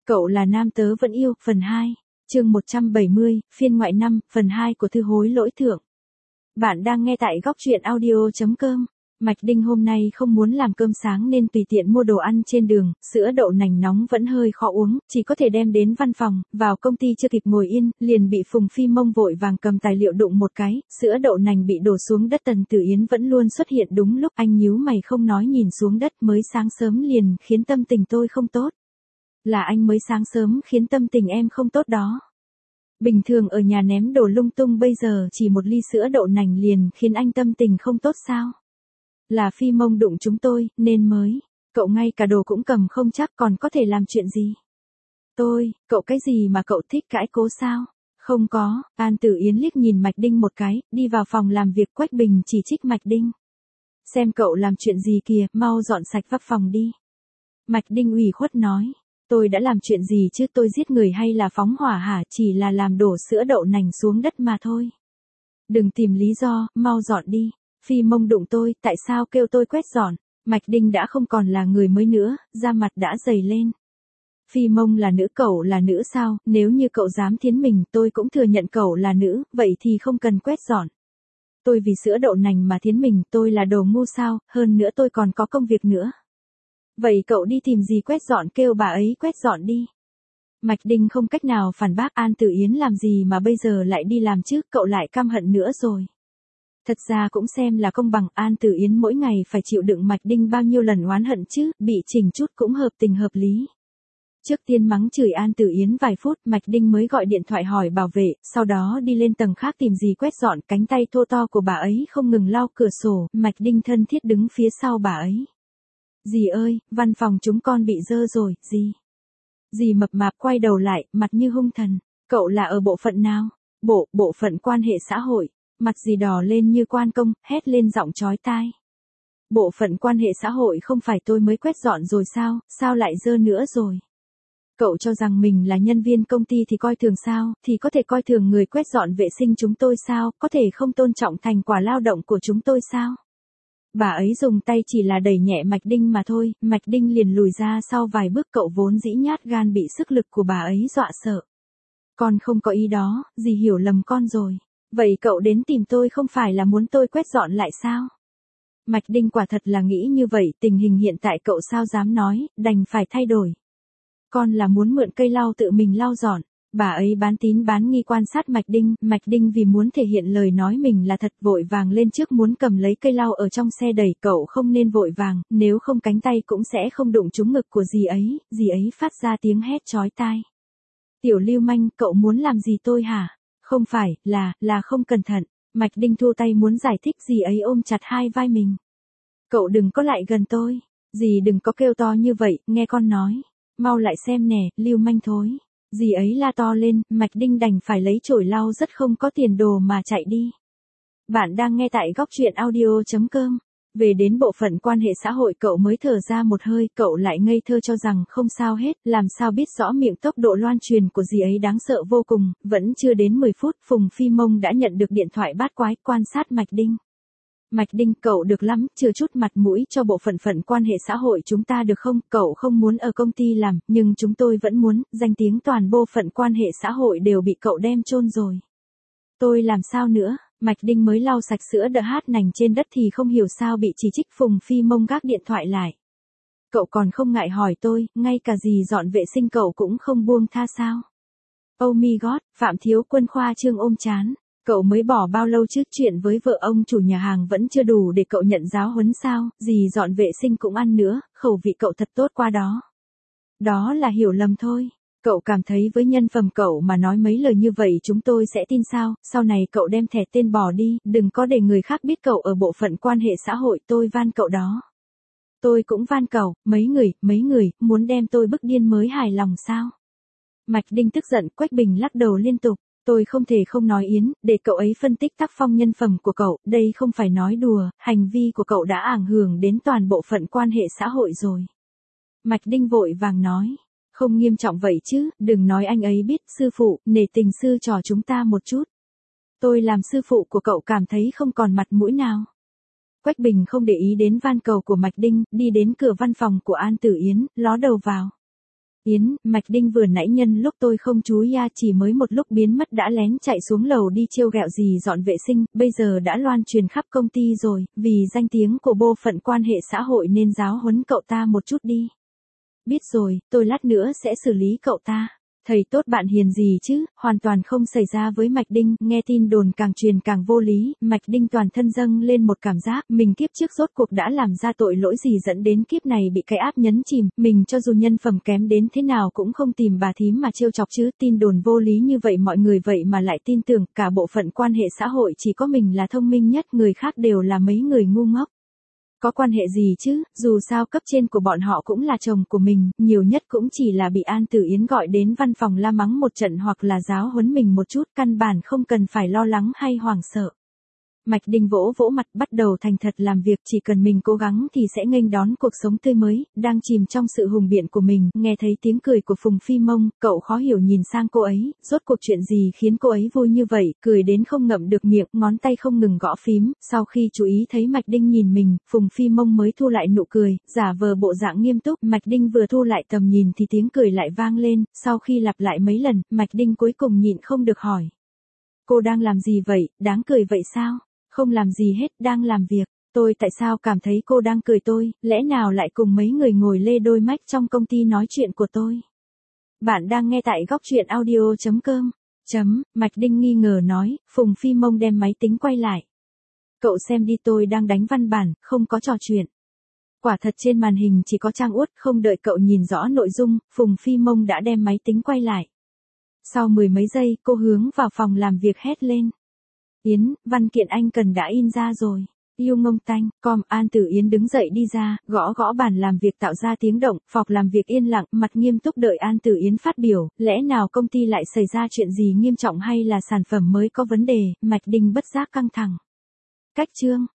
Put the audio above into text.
Cậu là nam tớ vẫn yêu, phần 2, chương 170, phiên ngoại 5, phần 2 của thư hối lỗi thượng. Bạn đang nghe tại góc truyện audio.com. Mạch Đinh hôm nay không muốn làm cơm sáng nên tùy tiện mua đồ ăn trên đường, sữa đậu nành nóng vẫn hơi khó uống, chỉ có thể đem đến văn phòng, vào công ty chưa kịp ngồi yên, liền bị Phùng Phi Mông vội vàng cầm tài liệu đụng một cái, sữa đậu nành bị đổ xuống đất. Tần Tử Yến vẫn luôn xuất hiện đúng lúc, anh nhíu mày không nói nhìn xuống đất. Mới sáng sớm liền khiến tâm tình tôi không tốt. Là anh mới sáng sớm khiến tâm tình em không tốt đó. Bình thường ở nhà ném đồ lung tung, bây giờ chỉ một ly sữa đậu nành liền khiến anh tâm tình không tốt sao? Là Phi Mông đụng chúng tôi, nên mới. Cậu ngay cả đồ cũng cầm không chắc còn có thể làm chuyện gì? Cậu cái gì mà cậu thích cãi cố sao? Không có. An Tử Yến liếc nhìn Mạch Đinh một cái, đi vào phòng làm việc. Quách Bình chỉ trích Mạch Đinh. Xem cậu làm chuyện gì kìa, mau dọn sạch vắp phòng đi. Mạch Đinh ủy khuất nói. Tôi đã làm chuyện gì chứ, tôi giết người hay là phóng hỏa hả? Chỉ là làm đổ sữa đậu nành xuống đất mà thôi. Đừng tìm lý do, mau dọn đi. Phi Mông đụng tôi, tại sao kêu tôi quét dọn? Mạch Đinh đã không còn là người mới nữa, da mặt đã dày lên. Phi Mông là nữ, cậu là nữ sao? Nếu như cậu dám thiến mình, tôi cũng thừa nhận cậu là nữ, vậy thì không cần quét dọn. Tôi vì sữa đậu nành mà thiến mình, tôi là đồ ngu sao? Hơn nữa tôi còn có công việc nữa. Vậy cậu đi tìm gì quét dọn, kêu bà ấy quét dọn đi. Mạch Đinh không cách nào phản bác. An Tử Yến làm gì mà bây giờ lại đi làm chứ, cậu lại căm hận nữa rồi. Thật ra cũng xem là công bằng, An Tử Yến mỗi ngày phải chịu đựng Mạch Đinh bao nhiêu lần oán hận chứ, bị chỉnh chút cũng hợp tình hợp lý. Trước tiên mắng chửi An Tử Yến vài phút, Mạch Đinh mới gọi điện thoại hỏi bảo vệ, sau đó đi lên tầng khác tìm gì quét dọn. Cánh tay thô to của bà ấy không ngừng lau cửa sổ, Mạch Đinh thân thiết đứng phía sau bà ấy. Dì ơi, văn phòng chúng con bị dơ rồi, dì. Dì mập mạp quay đầu lại, mặt như hung thần. Cậu là ở bộ phận nào? Bộ phận quan hệ xã hội. Mặt dì đỏ lên như quan công, hét lên giọng chói tai. Bộ phận quan hệ xã hội không phải tôi mới quét dọn rồi sao, sao lại dơ nữa rồi? Cậu cho rằng mình là nhân viên công ty thì coi thường sao, thì có thể coi thường người quét dọn vệ sinh chúng tôi sao, có thể không tôn trọng thành quả lao động của chúng tôi sao? Bà ấy dùng tay chỉ là đẩy nhẹ Mạch Đinh mà thôi, Mạch Đinh liền lùi ra sau vài bước. Cậu vốn dĩ nhát gan bị sức lực của bà ấy dọa sợ. Con không có ý đó, dì hiểu lầm con rồi. Vậy cậu đến tìm tôi không phải là muốn tôi quét dọn lại sao? Mạch Đinh quả thật là nghĩ như vậy, tình hình hiện tại cậu sao dám nói, đành phải thay đổi. Con là muốn mượn cây lau tự mình lau dọn. Bà ấy bán tín bán nghi quan sát Mạch Đinh vì muốn thể hiện lời nói mình là thật, vội vàng lên trước muốn cầm lấy cây lau ở trong xe đẩy. Cậu không nên vội vàng, nếu không cánh tay cũng sẽ không đụng trúng ngực của dì ấy phát ra tiếng hét chói tai. Tiểu lưu manh, cậu muốn làm gì tôi hả? Không phải, là không cẩn thận. Mạch Đinh thu tay muốn giải thích, dì ấy ôm chặt hai vai mình. Cậu đừng có lại gần tôi. Dì đừng có kêu to như vậy, nghe con nói. Mau lại xem nè, lưu manh thối. Dì ấy la to lên, Mạch Đinh đành phải lấy chổi lau rất không có tiền đồ mà chạy đi. Bạn đang nghe tại góc truyện audio.com. Về đến bộ phận quan hệ xã hội cậu mới thở ra một hơi, cậu lại ngây thơ cho rằng không sao hết, làm sao biết rõ miệng tốc độ loan truyền của dì ấy đáng sợ vô cùng. Vẫn chưa đến 10 phút, Phùng Phi Mông đã nhận được điện thoại bát quái, quan sát Mạch Đinh. Mạch Đinh, cậu được lắm, chừa chút mặt mũi cho bộ phận quan hệ xã hội chúng ta được không? Cậu không muốn ở công ty làm, nhưng chúng tôi vẫn muốn, danh tiếng toàn bộ phận quan hệ xã hội đều bị cậu đem chôn rồi. Tôi làm sao nữa? Mạch Đinh mới lau sạch sữa đậu nành trên đất thì không hiểu sao bị chỉ trích. Phùng Phi Mông gác điện thoại lại. Cậu còn không ngại hỏi tôi, ngay cả gì dọn vệ sinh cậu cũng không buông tha sao? Oh my god, Phạm Thiếu Quân khoa trương ôm chán. Cậu mới bỏ bao lâu chứ, chuyện với vợ ông chủ nhà hàng vẫn chưa đủ để cậu nhận giáo huấn sao? Gì dọn vệ sinh cũng ăn nữa, khẩu vị cậu thật tốt qua đó. Đó là hiểu lầm thôi. Cậu cảm thấy với nhân phẩm cậu mà nói mấy lời như vậy chúng tôi sẽ tin sao? Sau này cậu đem thẻ tên bỏ đi, đừng có để người khác biết cậu ở bộ phận quan hệ xã hội, tôi van cậu đó. Tôi cũng van cậu, mấy người, muốn đem tôi bức điên mới hài lòng sao? Mạch Đinh tức giận. Quách Bình lắc đầu liên tục. Tôi không thể không nói Yến, để cậu ấy phân tích tác phong nhân phẩm của cậu, đây không phải nói đùa, hành vi của cậu đã ảnh hưởng đến toàn bộ phận quan hệ xã hội rồi. Mạch Đinh vội vàng nói. Không nghiêm trọng vậy chứ, đừng nói anh ấy biết, sư phụ, nể tình sư trò chúng ta một chút. Tôi làm sư phụ của cậu cảm thấy không còn mặt mũi nào. Quách Bình không để ý đến van cầu của Mạch Đinh, đi đến cửa văn phòng của An Tử Yến, ló đầu vào. Yến, Mạch Đinh vừa nãy nhân lúc tôi không chú ý chỉ mới một lúc biến mất đã lén chạy xuống lầu đi trêu ghẹo dì dọn vệ sinh, bây giờ đã loan truyền khắp công ty rồi, vì danh tiếng của bộ phận quan hệ xã hội nên giáo huấn cậu ta một chút đi. Biết rồi, tôi lát nữa sẽ xử lý cậu ta. Thầy tốt bạn hiền gì chứ, hoàn toàn không xảy ra với Mạch Đinh, nghe tin đồn càng truyền càng vô lý, Mạch Đinh toàn thân dâng lên một cảm giác, mình kiếp trước rốt cuộc đã làm ra tội lỗi gì dẫn đến kiếp này bị cái áp nhấn chìm, mình cho dù nhân phẩm kém đến thế nào cũng không tìm bà thím mà trêu chọc chứ, tin đồn vô lý như vậy mọi người vậy mà lại tin tưởng, cả bộ phận quan hệ xã hội chỉ có mình là thông minh nhất, người khác đều là mấy người ngu ngốc. Có quan hệ gì chứ, dù sao cấp trên của bọn họ cũng là chồng của mình, nhiều nhất cũng chỉ là bị An Tử Yến gọi đến văn phòng la mắng một trận hoặc là giáo huấn mình một chút, căn bản không cần phải lo lắng hay hoảng sợ. Mạch Đinh vỗ vỗ mặt bắt đầu thành thật làm việc, chỉ cần mình cố gắng thì sẽ nghênh đón cuộc sống tươi mới, đang chìm trong sự hùng biện của mình, nghe thấy tiếng cười của Phùng Phi Mông, cậu khó hiểu nhìn sang cô ấy, rốt cuộc chuyện gì khiến cô ấy vui như vậy, cười đến không ngậm được miệng, ngón tay không ngừng gõ phím, sau khi chú ý thấy Mạch Đinh nhìn mình, Phùng Phi Mông mới thu lại nụ cười, giả vờ bộ dạng nghiêm túc, Mạch Đinh vừa thu lại tầm nhìn thì tiếng cười lại vang lên, sau khi lặp lại mấy lần, Mạch Đinh cuối cùng nhịn không được hỏi. Cô đang làm gì vậy, đáng cười vậy sao? Không làm gì hết, đang làm việc. Tôi tại sao cảm thấy cô đang cười tôi, lẽ nào lại cùng mấy người ngồi lê đôi mách trong công ty nói chuyện của tôi? Bạn đang nghe tại góc truyện audio.com. Mạch Đinh nghi ngờ nói, Phùng Phi Mông đem máy tính quay lại. Cậu xem đi, tôi đang đánh văn bản, không có trò chuyện. Quả thật trên màn hình chỉ có trang uất, không đợi cậu nhìn rõ nội dung, Phùng Phi Mông đã đem máy tính quay lại. Sau mười mấy giây, cô hướng vào phòng làm việc hét lên. Yến, văn kiện anh cần đã in ra rồi. Yêu ngông tanh, An Tử Yến đứng dậy đi ra, gõ gõ bàn làm việc tạo ra tiếng động, phòng làm việc yên lặng, mặt nghiêm túc đợi An Tử Yến phát biểu, lẽ nào công ty lại xảy ra chuyện gì nghiêm trọng hay là sản phẩm mới có vấn đề, Mạch Đinh bất giác căng thẳng. Cách chương.